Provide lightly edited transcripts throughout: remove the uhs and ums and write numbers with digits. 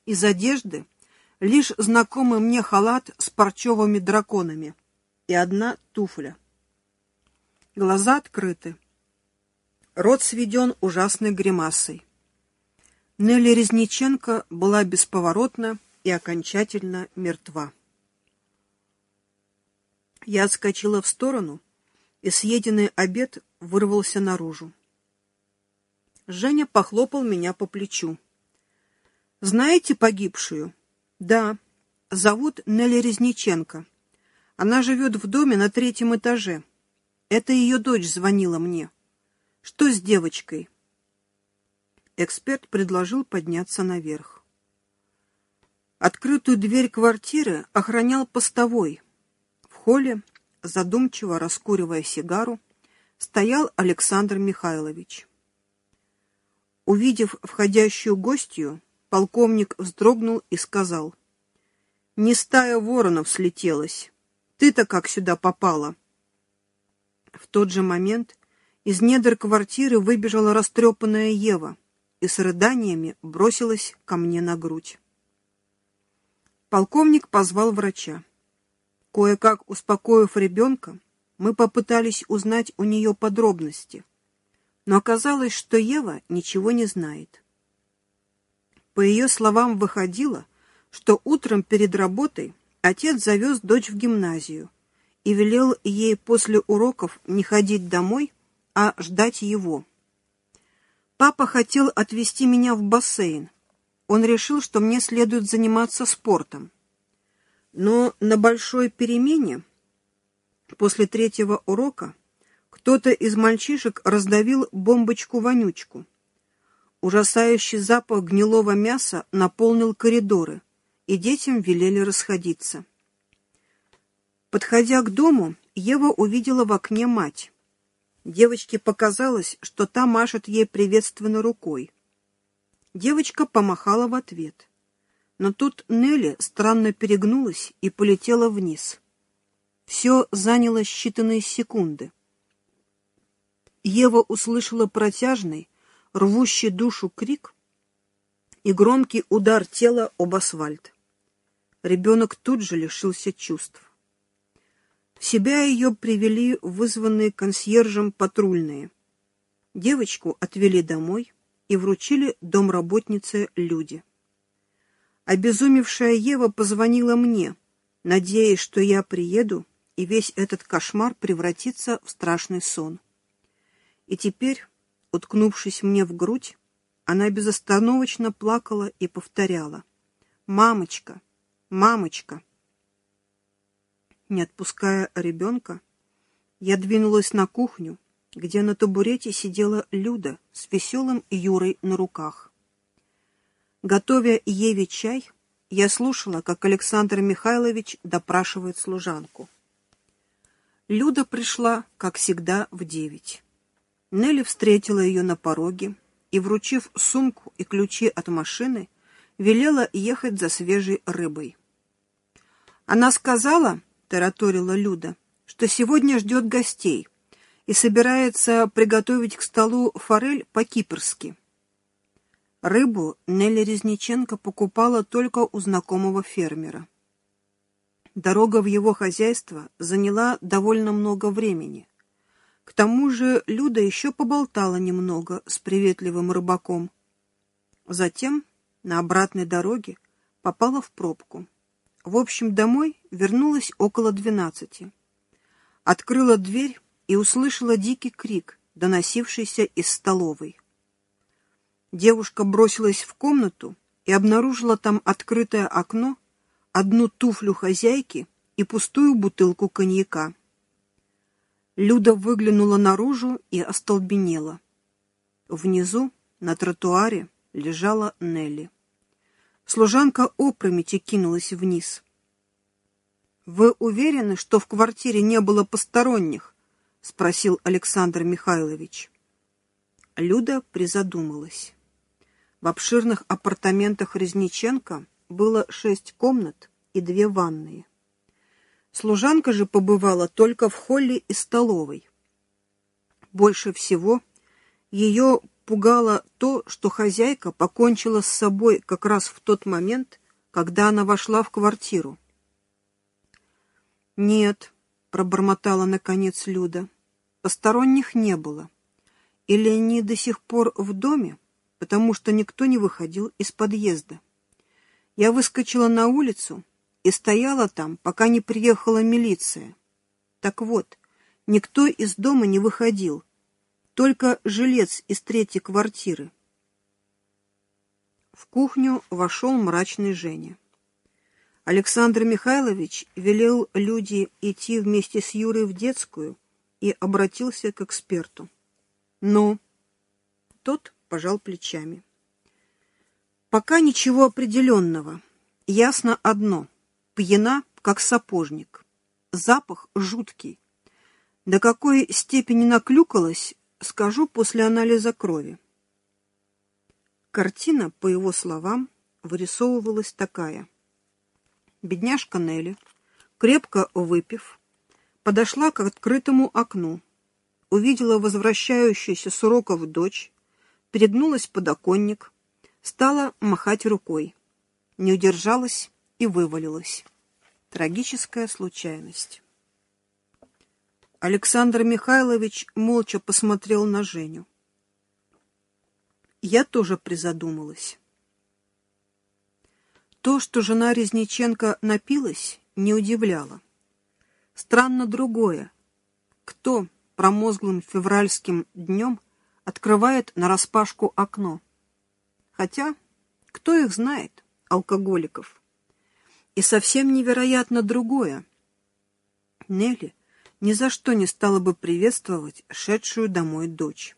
Из одежды лишь знакомый мне халат с парчевыми драконами и одна туфля. Глаза открыты. Рот сведен ужасной гримасой. Нелли Резниченко была бесповоротно и окончательно мертва. Я отскочила в сторону, и съеденный обед вырвался наружу. Женя похлопал меня по плечу. «Знаете погибшую?» «Да. Зовут Нелли Резниченко. Она живет в доме на 3-м этаже. Это ее дочь звонила мне. Что с девочкой?» Эксперт предложил подняться наверх. Открытую дверь квартиры охранял постовой. В холле, задумчиво раскуривая сигару, стоял Александр Михайлович. Увидев входящую гостью, полковник вздрогнул и сказал: «Не стая воронов слетелась. Ты-то как сюда попала?» В тот же момент из недр квартиры выбежала растрепанная Ева и с рыданиями бросилась ко мне на грудь. Полковник позвал врача. Кое-как успокоив ребенка, мы попытались узнать у нее подробности, но оказалось, что Ева ничего не знает. По ее словам, выходило, что утром перед работой отец завез дочь в гимназию и велел ей после уроков не ходить домой, а ждать его. Папа хотел отвезти меня в бассейн. Он решил, что мне следует заниматься спортом. Но на большой перемене, после 3-го урока, кто-то из мальчишек раздавил бомбочку-вонючку. Ужасающий запах гнилого мяса наполнил коридоры, и детям велели расходиться. Подходя к дому, Ева увидела в окне мать. Девочке показалось, что та машет ей приветственно рукой. Девочка помахала в ответ. Но тут Нелли странно перегнулась и полетела вниз. Все заняло считанные секунды. Ева услышала протяжный, рвущий душу крик и громкий удар тела об асфальт. Ребенок тут же лишился чувств. В себя ее привели вызванные консьержем патрульные. Девочку отвели домой и вручили домработнице Люде. Обезумевшая Ева позвонила мне, надеясь, что я приеду, и весь этот кошмар превратится в страшный сон. И теперь, уткнувшись мне в грудь, она безостановочно плакала и повторяла: «Мамочка! Мамочка!» Не отпуская ребенка, я двинулась на кухню, где на табурете сидела Люда с веселым Юрой на руках. Готовя Еве чай, я слушала, как Александр Михайлович допрашивает служанку. Люда пришла, как всегда, в 9. Нелли встретила ее на пороге и, вручив сумку и ключи от машины, велела ехать за свежей рыбой. «Она сказала, — тараторила Люда, — что сегодня ждет гостей и собирается приготовить к столу форель по-кипрски». Рыбу Нелли Резниченко покупала только у знакомого фермера. Дорога в его хозяйство заняла довольно много времени. К тому же Люда еще поболтала немного с приветливым рыбаком. Затем на обратной дороге попала в пробку. В общем, домой вернулась около 12. Открыла дверь и услышала дикий крик, доносившийся из столовой. Девушка бросилась в комнату и обнаружила там открытое окно, одну туфлю хозяйки и пустую бутылку коньяка. Люда выглянула наружу и остолбенела. Внизу, на тротуаре, лежала Нелли. Служанка опрометью кинулась вниз. «Вы уверены, что в квартире не было посторонних?» — спросил Александр Михайлович. Люда призадумалась. В обширных апартаментах Резниченко было 6 комнат и 2 ванные. Служанка же побывала только в холле и столовой. Больше всего ее пугало то, что хозяйка покончила с собой как раз в тот момент, когда она вошла в квартиру. «Нет», — пробормотала наконец Люда, — «посторонних не было. Или они до сих пор в доме, потому что никто не выходил из подъезда. Я выскочила на улицу и стояла там, пока не приехала милиция. Так вот, никто из дома не выходил, только жилец из третьей квартиры». В кухню вошел мрачный Женя. Александр Михайлович велел Люде идти вместе с Юрой в детскую и обратился к эксперту. «Ну?» Тот пожал плечами. «Пока ничего определенного. Ясно одно. Пьяна, как сапожник. Запах жуткий. До какой степени наклюкалась, скажу после анализа крови». Картина, по его словам, вырисовывалась такая. Бедняжка Нелли, крепко выпив, подошла к открытому окну, увидела возвращающуюся с уроков дочь, перегнулась в подоконник, стала махать рукой, не удержалась и вывалилась. Трагическая случайность. Александр Михайлович молча посмотрел на Женю. Я тоже призадумалась. То, что жена Резниченко напилась, не удивляло. Странно другое. Кто промозглым февральским днем открывает нараспашку окно? Хотя, кто их знает, алкоголиков? И совсем невероятно другое. Нелли ни за что не стала бы приветствовать шедшую домой дочь.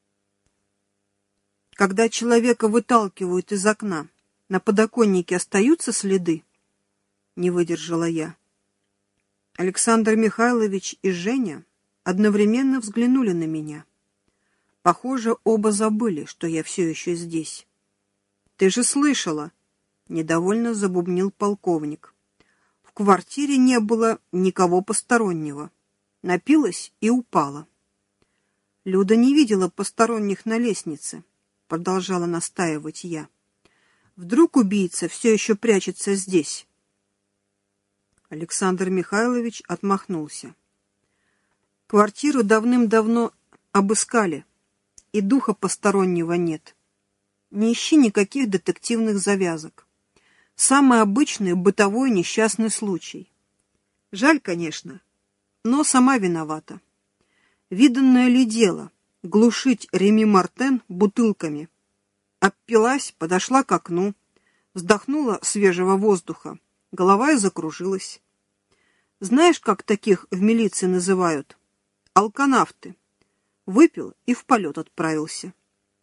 Когда человека выталкивают из окна, на подоконнике остаются следы? Не выдержала я. Александр Михайлович и Женя одновременно взглянули на меня. Похоже, оба забыли, что я все еще здесь. «Ты же слышала!» — недовольно забубнил полковник. «В квартире не было никого постороннего. Напилась и упала». «Люда не видела посторонних на лестнице», — продолжала настаивать я. «Вдруг убийца все еще прячется здесь?» Александр Михайлович отмахнулся. «Квартиру давным-давно обыскали, и духа постороннего нет. Не ищи никаких детективных завязок. Самый обычный бытовой несчастный случай. Жаль, конечно, но сама виновата. Виданное ли дело глушить Реми Мартен бутылками? Обпилась, подошла к окну, вздохнула свежего воздуха, голова и закружилась. Знаешь, как таких в милиции называют? Алканавты. Выпил и в полет отправился».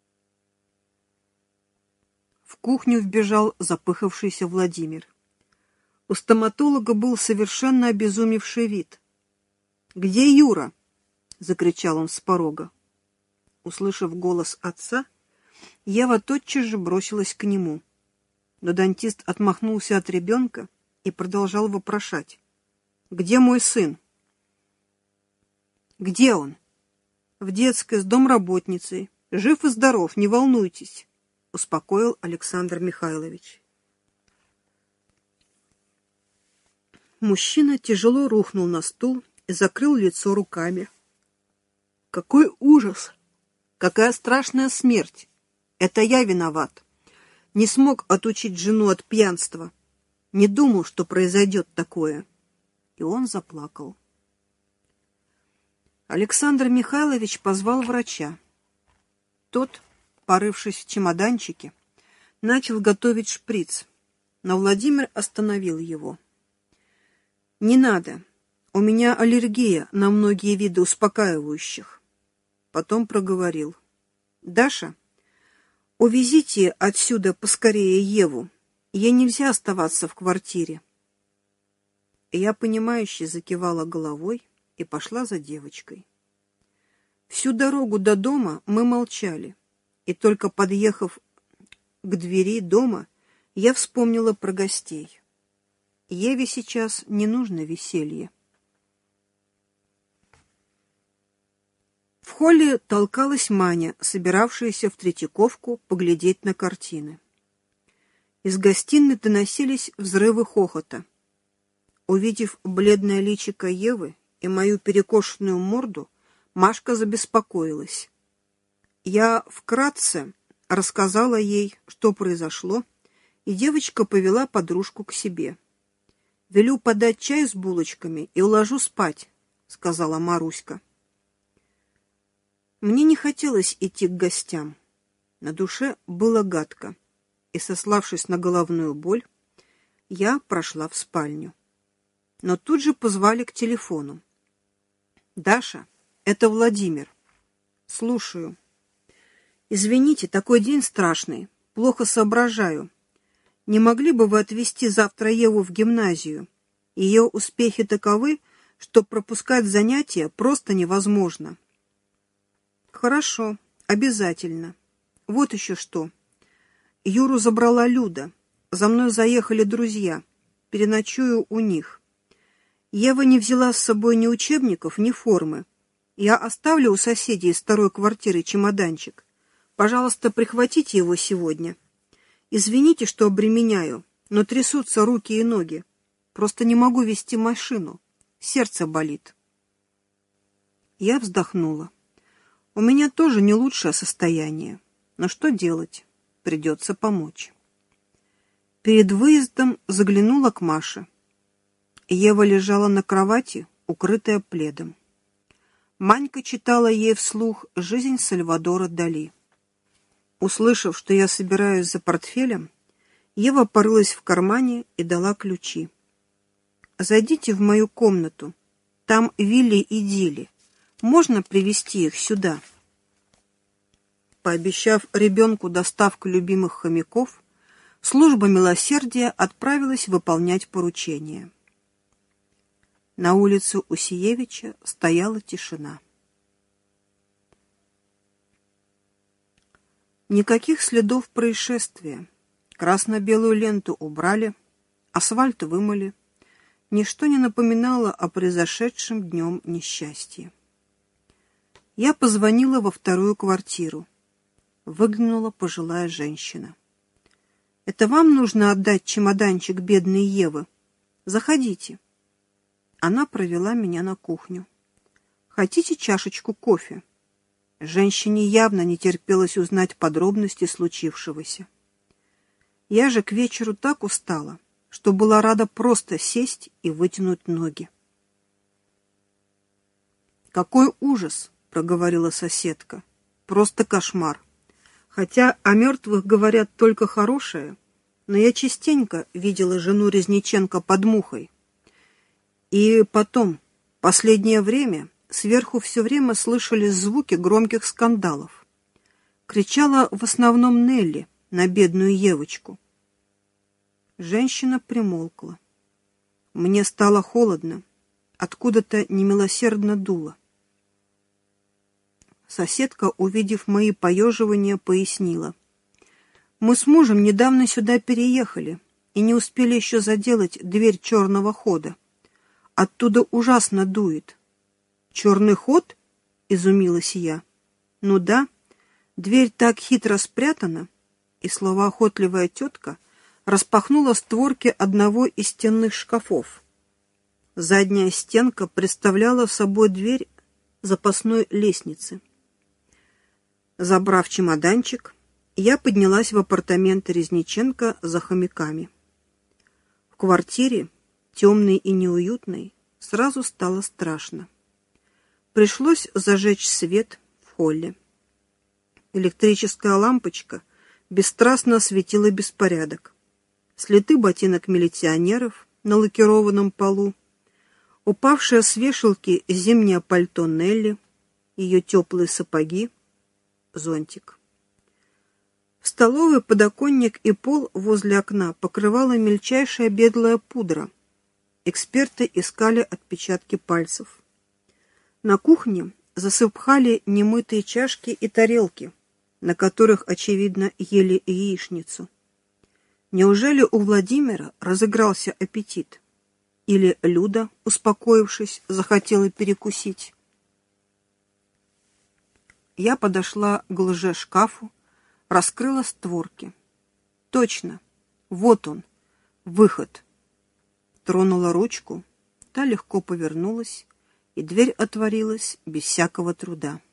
В кухню вбежал запыхавшийся Владимир. У стоматолога был совершенно обезумевший вид. «Где Юра?» — закричал он с порога. Услышав голос отца, Ева тотчас же бросилась к нему. Но дантист отмахнулся от ребенка и продолжал вопрошать. «Где мой сын?» «Где он?» «В детской с домработницей. Жив и здоров, не волнуйтесь», — успокоил Александр Михайлович. Мужчина тяжело рухнул на стул и закрыл лицо руками. «Какой ужас! Какая страшная смерть! Это я виноват. Не смог отучить жену от пьянства. Не думал, что произойдет такое». И он заплакал. Александр Михайлович позвал врача. Тот, порывшись в чемоданчике, начал готовить шприц, но Владимир остановил его. «Не надо. У меня аллергия на многие виды успокаивающих». Потом проговорил. «Даша, увезите отсюда поскорее Еву. Ей нельзя оставаться в квартире». Я, понимающе закивала головой и пошла за девочкой. Всю дорогу до дома мы молчали, и только подъехав к двери дома, я вспомнила про гостей. Еве сейчас не нужно веселье. В холле толкалась Маня, собиравшаяся в Третьяковку поглядеть на картины. Из гостиной доносились взрывы хохота. Увидев бледное личико Евы и мою перекошенную морду, Машка забеспокоилась. Я вкратце рассказала ей, что произошло, и девочка повела подружку к себе. «Велю подать чай с булочками и уложу спать», — сказала Маруська. Мне не хотелось идти к гостям. На душе было гадко, и, сославшись на головную боль, я прошла в спальню. Но тут же позвали к телефону. «Даша, это Владимир». «Слушаю». «Извините, такой день страшный, плохо соображаю. Не могли бы вы отвезти завтра Еву в гимназию? Ее успехи таковы, что пропускать занятия просто невозможно». «Хорошо, обязательно. Вот еще что. Юру забрала Люда. За мной заехали друзья. Переночую у них. Ева не взяла с собой ни учебников, ни формы. Я оставлю у соседей из второй квартиры чемоданчик. Пожалуйста, прихватите его сегодня. Извините, что обременяю, но трясутся руки и ноги. Просто не могу вести машину. Сердце болит». Я вздохнула. У меня тоже не лучшее состояние. Но что делать? Придется помочь. Перед выездом заглянула к Маше. Ева лежала на кровати, укрытая пледом. Манька читала ей вслух «Жизнь Сальвадора Дали». Услышав, что я собираюсь за портфелем, Ева порылась в кармане и дала ключи. «Зайдите в мою комнату. Там Вилли и Дилли. Можно привезти их сюда?» Пообещав ребенку доставку любимых хомяков, служба милосердия отправилась выполнять поручение. На улице Усиевича стояла тишина. Никаких следов происшествия. Красно-белую ленту убрали, асфальт вымыли. Ничто не напоминало о произошедшем днем несчастье. Я позвонила во вторую квартиру. Выглянула пожилая женщина. «Это вам нужно отдать чемоданчик бедной Евы? Заходите». Она провела меня на кухню. «Хотите чашечку кофе?» Женщине явно не терпелось узнать подробности случившегося. Я же к вечеру так устала, что была рада просто сесть и вытянуть ноги. «Какой ужас!» — проговорила соседка. «Просто кошмар. Хотя о мертвых говорят только хорошее, но я частенько видела жену Резниченко под мухой. И потом, последнее время, сверху все время слышались звуки громких скандалов. Кричала в основном Нелли на бедную Евочку». Женщина примолкла. Мне стало холодно, откуда-то немилосердно дуло. Соседка, увидев мои поеживания, пояснила. «Мы с мужем недавно сюда переехали и не успели еще заделать дверь черного хода. Оттуда ужасно дует». «Черный ход?» — изумилась я. «Ну да, дверь так хитро спрятана». И словоохотливая тетка распахнула створки одного из стенных шкафов. Задняя стенка представляла собой дверь запасной лестницы. Забрав чемоданчик, я поднялась в апартаменты Резниченко за хомяками. В квартире, темной и неуютной, сразу стало страшно. Пришлось зажечь свет в холле. Электрическая лампочка бесстрастно осветила беспорядок. Следы ботинок милиционеров на лакированном полу, упавшее с вешалки зимнее пальто Нелли, ее теплые сапоги, зонтик. В столовой подоконник и пол возле окна покрывала мельчайшая беглая пудра. Эксперты искали отпечатки пальцев. На кухне засыпали немытые чашки и тарелки, на которых, очевидно, ели яичницу. Неужели у Владимира разыгрался аппетит? Или Люда, успокоившись, захотела перекусить? Я подошла к лже-шкафу, раскрыла створки. Точно, вот он, выход. Тронула ручку, та легко повернулась, и дверь отворилась без всякого труда.